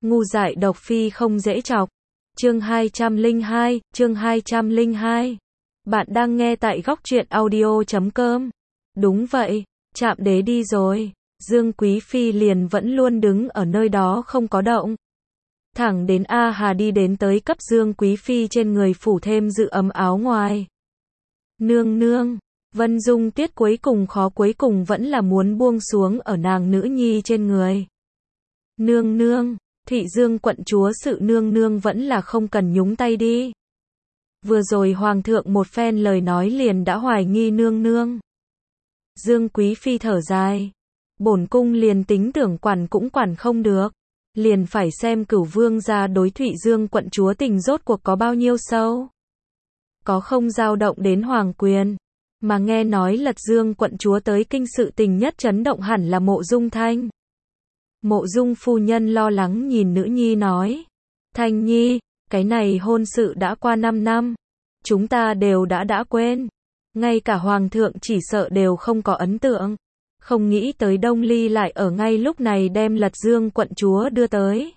Ngu dại độc phi không dễ chọc. Chương 202. Bạn đang nghe tại góc truyện audio.com. Đúng vậy, Trạm Đế đi rồi. Dương Quý Phi liền vẫn luôn đứng ở nơi đó không có động. Thẳng đến A Hà đi đến tới cấp Dương Quý Phi trên người phủ thêm dự ấm áo ngoài. Nương nương, Vân Dung Tuyết cuối cùng vẫn là muốn buông xuống ở nàng nữ nhi trên người. Nương nương, Thụy Dương quận chúa sự nương nương vẫn là không cần nhúng tay đi. Vừa rồi hoàng thượng một phen lời nói liền đã hoài nghi nương nương. Dương Quý Phi thở dài. Bổn cung liền tính tưởng quản cũng quản không được. Liền phải xem Cửu Vương gia đối Thụy Dương quận chúa tình rốt cuộc có bao nhiêu sâu. Có không dao động đến hoàng quyền. Mà nghe nói Lật Dương quận chúa tới kinh sự tình nhất chấn động hẳn là Mộ Dung Thanh. Mộ Dung phu nhân lo lắng nhìn nữ nhi nói. Thanh nhi, cái này hôn sự đã qua 5 năm. Chúng ta đều đã quên. Ngay cả hoàng thượng chỉ sợ đều không có ấn tượng. Không nghĩ tới Đông Ly lại ở ngay lúc này đem Lật Dương quận chúa đưa tới.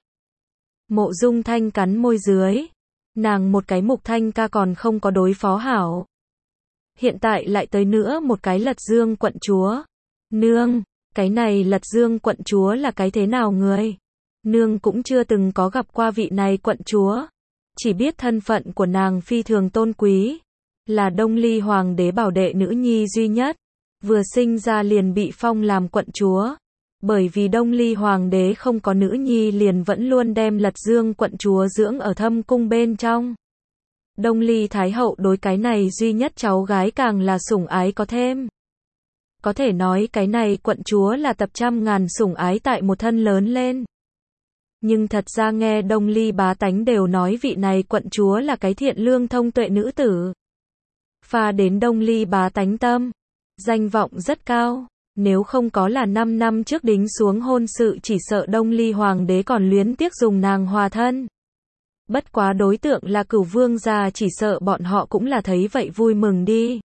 Mộ Dung Thanh cắn môi dưới. Nàng một cái Mục Thanh ca còn không có đối phó hảo. Hiện tại lại tới nữa một cái Lật Dương quận chúa. Nương, cái này Lật Dương quận chúa là cái thế nào người? Nương cũng chưa từng có gặp qua vị này quận chúa. Chỉ biết thân phận của nàng phi thường tôn quý. Là Đông Ly hoàng đế bảo đệ nữ nhi duy nhất. Vừa sinh ra liền bị phong làm quận chúa. Bởi vì Đông Ly hoàng đế không có nữ nhi liền vẫn luôn đem Lật Dương quận chúa dưỡng ở thâm cung bên trong. Đông Ly Thái hậu đối cái này duy nhất cháu gái càng là sủng ái có thêm. Có thể nói cái này quận chúa là tập trăm ngàn sủng ái tại một thân lớn lên. Nhưng thật ra nghe Đông Ly bá tánh đều nói vị này quận chúa là cái thiện lương thông tuệ nữ tử. Pha đến Đông Ly bá tánh tâm. Danh vọng rất cao. Nếu không có là 5 năm trước đính xuống hôn sự chỉ sợ Đông Ly hoàng đế còn luyến tiếc dùng nàng hòa thân. Bất quá đối tượng là Cửu Vương gia chỉ sợ bọn họ cũng là thấy vậy vui mừng đi.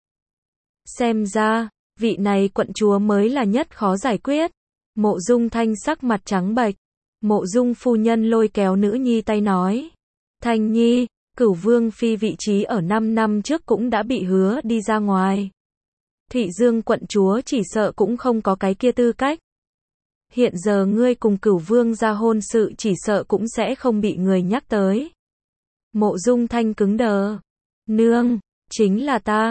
Xem ra, vị này quận chúa mới là nhất khó giải quyết. Mộ Dung Thanh sắc mặt trắng bệch. Mộ Dung phu nhân lôi kéo nữ nhi tay nói. Thanh nhi, Cửu Vương phi vị trí ở 5 năm trước cũng đã bị hứa đi ra ngoài. Thụy Dương quận chúa chỉ sợ cũng không có cái kia tư cách. Hiện giờ ngươi cùng Cửu Vương gia hôn sự chỉ sợ cũng sẽ không bị người nhắc tới. Mộ Dung Thanh cứng đờ. Nương, chính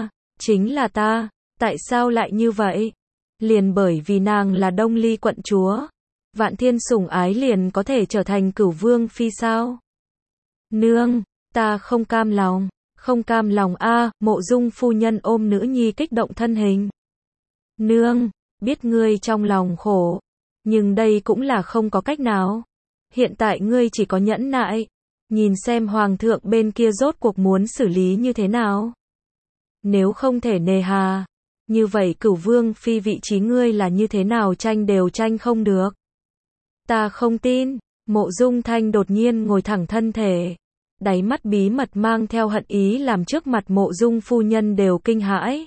là ta, tại sao lại như vậy? Liền bởi vì nàng là Đông Ly quận chúa. Vạn thiên sủng ái liền có thể trở thành Cửu Vương phi sao? Nương, ta không cam lòng a. Mộ Dung phu nhân ôm nữ nhi kích động thân hình. Nương, biết ngươi trong lòng khổ. Nhưng đây cũng là không có cách nào. Hiện tại ngươi chỉ có nhẫn nại. Nhìn xem hoàng thượng bên kia rốt cuộc muốn xử lý như thế nào. Nếu không thể nề hà. Như vậy Cửu Vương phi vị trí ngươi là như thế nào tranh đều tranh không được. Ta không tin. Mộ Dung Thanh đột nhiên ngồi thẳng thân thể. Đáy mắt bí mật mang theo hận ý làm trước mặt Mộ Dung phu nhân đều kinh hãi.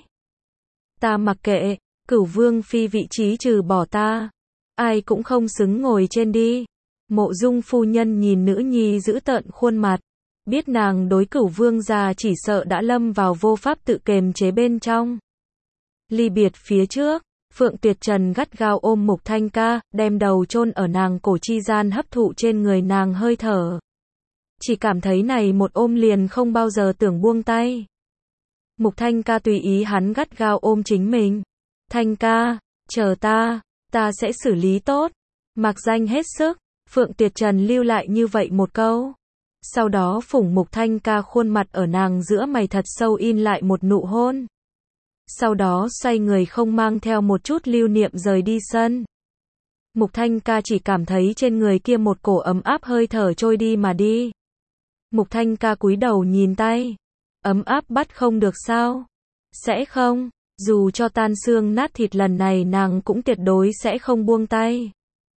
Ta mặc kệ, Cửu Vương phi vị trí trừ bỏ ta. Ai cũng không xứng ngồi trên đi. Mộ Dung phu nhân nhìn nữ nhi giữ tợn khuôn mặt. Biết nàng đối Cửu Vương gia chỉ sợ đã lâm vào vô pháp tự kềm chế bên trong. Ly biệt phía trước, Phượng Tuyệt Trần gắt gao ôm Mục Thanh ca, đem đầu chôn ở nàng cổ chi gian hấp thụ trên người nàng hơi thở. Chỉ cảm thấy này một ôm liền không bao giờ tưởng buông tay. Mục Thanh ca tùy ý hắn gắt gao ôm chính mình. Thanh ca, chờ ta sẽ xử lý tốt. Mặc danh hết sức, Phượng Tuyệt Trần lưu lại như vậy một câu. Sau đó phủng Mục Thanh ca khuôn mặt ở nàng giữa mày thật sâu in lại một nụ hôn. Sau đó xoay người không mang theo một chút lưu niệm rời đi sân. Mục Thanh ca chỉ cảm thấy trên người kia một cổ ấm áp hơi thở trôi đi mà đi. Mục Thanh ca cúi đầu nhìn tay. Ấm áp bắt không được sao? Sẽ không, dù cho tan xương nát thịt lần này nàng cũng tuyệt đối sẽ không buông tay.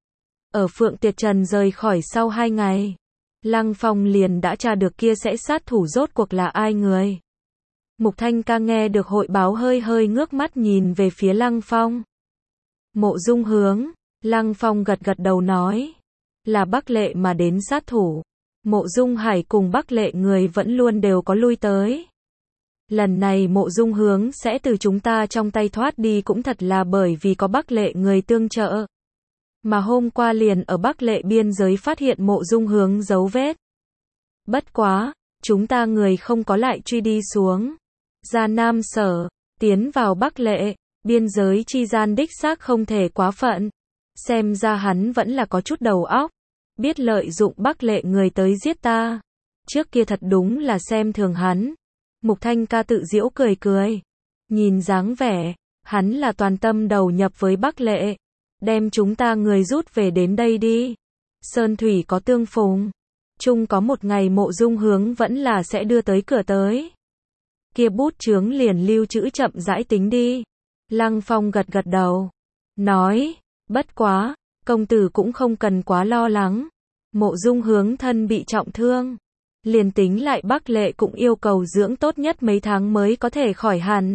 Ở Phượng Tuyệt Trần rời khỏi sau 2 ngày. Lăng Phong liền đã tra được kia sẽ sát thủ rốt cuộc là ai người. Mục Thanh ca nghe được hội báo hơi ngước mắt nhìn về phía Lăng Phong. Mộ Dung hướng, Lăng Phong gật đầu nói. là Bắc Lệ mà đến sát thủ. Mộ Dung Hải cùng Bắc Lệ người vẫn luôn đều có lui tới. Lần này Mộ Dung Hướng sẽ từ chúng ta trong tay thoát đi cũng thật là bởi vì có Bắc Lệ người tương trợ. Mà hôm qua liền ở Bắc Lệ biên giới phát hiện Mộ Dung Hướng dấu vết. Bất quá, chúng ta người không có lại truy đi xuống. Ra Nam Sở, tiến vào Bắc Lệ, biên giới chi gian đích xác không thể quá phận. Xem ra hắn vẫn là có chút đầu óc, biết lợi dụng Bắc Lệ người tới giết ta. Trước kia thật đúng là xem thường hắn. Mục Thanh ca tự giễu cười cười. Nhìn dáng vẻ, hắn là toàn tâm đầu nhập với Bắc Lệ. Đem chúng ta người rút về đến đây đi. Sơn thủy có tương phùng. Chung có một ngày Mộ Dung Hướng vẫn là sẽ đưa tới cửa tới. Kia bút chướng liền lưu trữ chậm rãi tính đi. Lăng Phong gật gật đầu. Nói, bất quá, công tử cũng không cần quá lo lắng. Mộ Dung Hướng thân bị trọng thương. Liền tính lại Bắc Lệ cũng yêu cầu dưỡng tốt nhất mấy tháng mới có thể khỏi hẳn.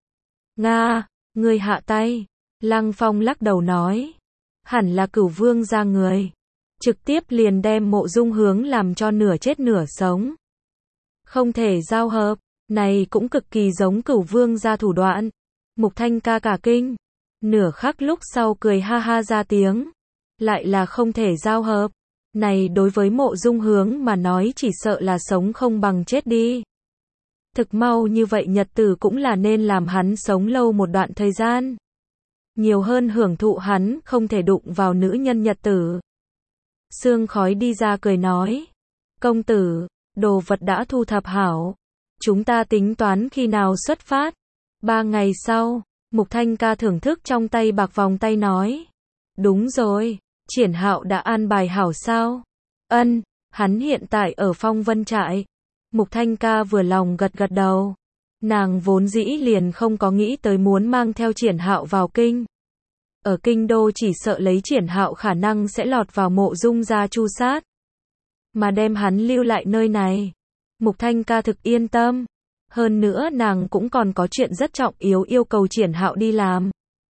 Nga, ngươi hạ tay. Lăng Phong lắc đầu nói. Hẳn là Cửu Vương gia người. Trực tiếp liền đem Mộ Dung Hướng làm cho nửa chết nửa sống. Không thể giao hợp, này cũng cực kỳ giống Cửu Vương gia thủ đoạn. Mục Thanh ca cả kinh. Nửa khắc lúc sau cười ha ha ra tiếng. Lại là không thể giao hợp. Này đối với Mộ Dung Hướng mà nói chỉ sợ là sống không bằng chết đi. Thực mau như vậy nhật tử cũng là nên làm hắn sống lâu một đoạn thời gian. Nhiều hơn hưởng thụ hắn không thể đụng vào nữ nhân nhật tử. Sương Khói đi ra cười nói. Công tử, đồ vật đã thu thập hảo. Chúng ta tính toán khi nào xuất phát. 3 ngày sau, Mục Thanh ca thưởng thức trong tay bạc vòng tay nói. Đúng rồi, Triển Hạo đã an bài hảo sao? Ân, hắn hiện tại ở Phong Vân trại. Mục Thanh ca vừa lòng gật gật đầu. Nàng vốn dĩ liền không có nghĩ tới muốn mang theo Triển Hạo vào kinh. Ở kinh đô chỉ sợ lấy Triển Hạo khả năng sẽ lọt vào Mộ Dung gia tru sát. Mà đem hắn lưu lại nơi này. Mục Thanh ca thực yên tâm. Hơn nữa nàng cũng còn có chuyện rất trọng yếu yêu cầu Triển Hạo đi làm.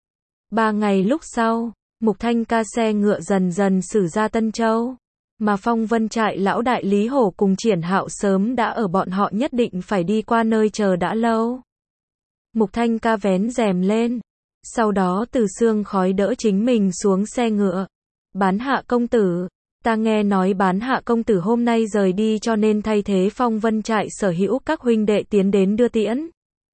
3 ngày lúc sau, Mục Thanh ca xe ngựa dần dần xử ra Tân Châu. Mà Phong Vân trại lão đại Lý Hổ cùng Triển Hạo sớm đã ở bọn họ nhất định phải đi qua nơi chờ đã lâu. Mục Thanh ca vén rèm lên. Sau đó từ Sương Khói đỡ chính mình xuống xe ngựa. Bán Hạ công tử. Ta nghe nói Bán Hạ công tử hôm nay rời đi cho nên thay thế Phong Vân trại sở hữu các huynh đệ tiến đến đưa tiễn.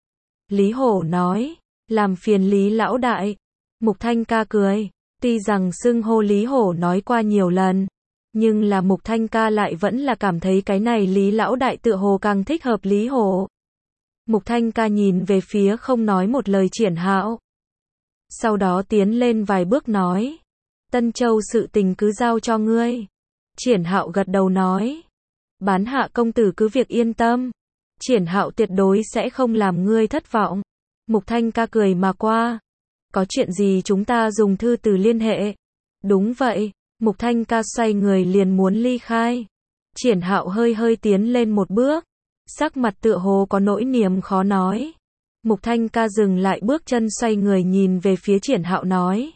Lý Hổ nói. Làm phiền Lý lão đại. Mục Thanh ca cười. Tuy rằng xưng hô Lý Hổ nói qua nhiều lần. Nhưng là Mục Thanh ca lại vẫn là cảm thấy cái này Lý lão đại tựa hồ càng thích hợp Lý Hổ. Mục Thanh ca nhìn về phía không nói một lời Triển Hạo. Sau đó tiến lên vài bước nói. Tân Châu sự tình cứ giao cho ngươi. Triển Hạo gật đầu nói. Bán Hạ công tử cứ việc yên tâm. Triển Hạo tuyệt đối sẽ không làm ngươi thất vọng. Mục Thanh ca cười mà qua. Có chuyện gì chúng ta dùng thư từ liên hệ. Đúng vậy. Mục Thanh ca xoay người liền muốn ly khai. Triển Hạo hơi hơi tiến lên một bước. Sắc mặt tựa hồ có nỗi niềm khó nói. Mục Thanh ca dừng lại bước chân xoay người nhìn về phía Triển Hạo nói.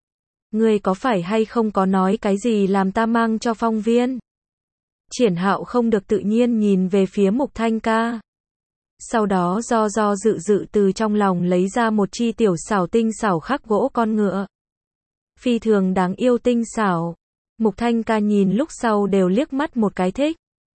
Ngươi có phải hay không có nói cái gì làm ta mang cho Phong viên? Triển Hạo không được tự nhiên nhìn về phía Mục Thanh ca. Sau đó do dự từ trong lòng lấy ra một chi tiểu xảo tinh xảo khắc gỗ con ngựa. Phi thường đáng yêu tinh xảo. Mục Thanh ca nhìn lúc sau đều liếc mắt một cái thích.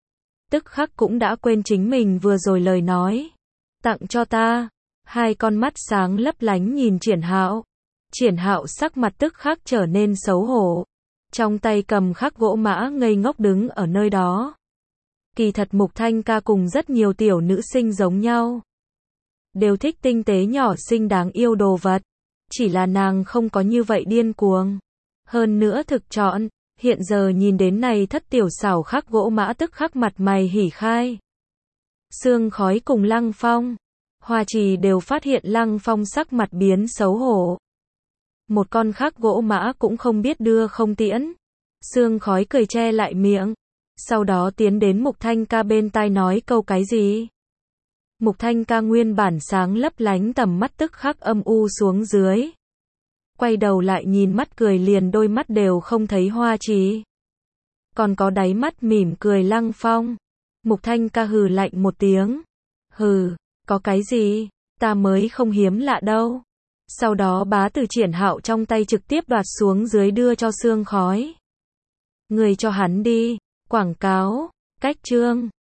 Tức khắc cũng đã quên chính mình vừa rồi lời nói. Tặng cho ta. Hai con mắt sáng lấp lánh nhìn Triển Hạo. Triển Hạo sắc mặt tức khắc trở nên xấu hổ. Trong tay cầm khắc gỗ mã ngây ngốc đứng ở nơi đó. Kỳ thật Mục Thanh ca cùng rất nhiều tiểu nữ sinh giống nhau. Đều thích tinh tế nhỏ xinh đáng yêu đồ vật. Chỉ là nàng không có như vậy điên cuồng. Hơn nữa thực chọn, hiện giờ nhìn đến này thất tiểu xảo khắc gỗ mã tức khắc mặt mày hỉ khai. Sương Khói cùng Lăng Phong, Hoa Trì đều phát hiện Lăng Phong sắc mặt biến xấu hổ. Một con khắc gỗ mã cũng không biết đưa không tiễn. Sương Khói cười che lại miệng. Sau đó tiến đến Mục Thanh ca bên tai nói câu cái gì. Mục Thanh ca nguyên bản sáng lấp lánh tầm mắt tức khắc âm u xuống dưới. Quay đầu lại nhìn mắt cười liền đôi mắt đều không thấy Hoa Trì. còn có đáy mắt mỉm cười Lăng Phong. Mục Thanh Ca hừ lạnh một tiếng. Hừ, có cái gì, ta mới không hiếm lạ đâu. Sau đó bá từ Triển Hạo trong tay trực tiếp đoạt xuống dưới đưa cho Sương Khói. Người cho hắn đi, quảng cáo, cách chương.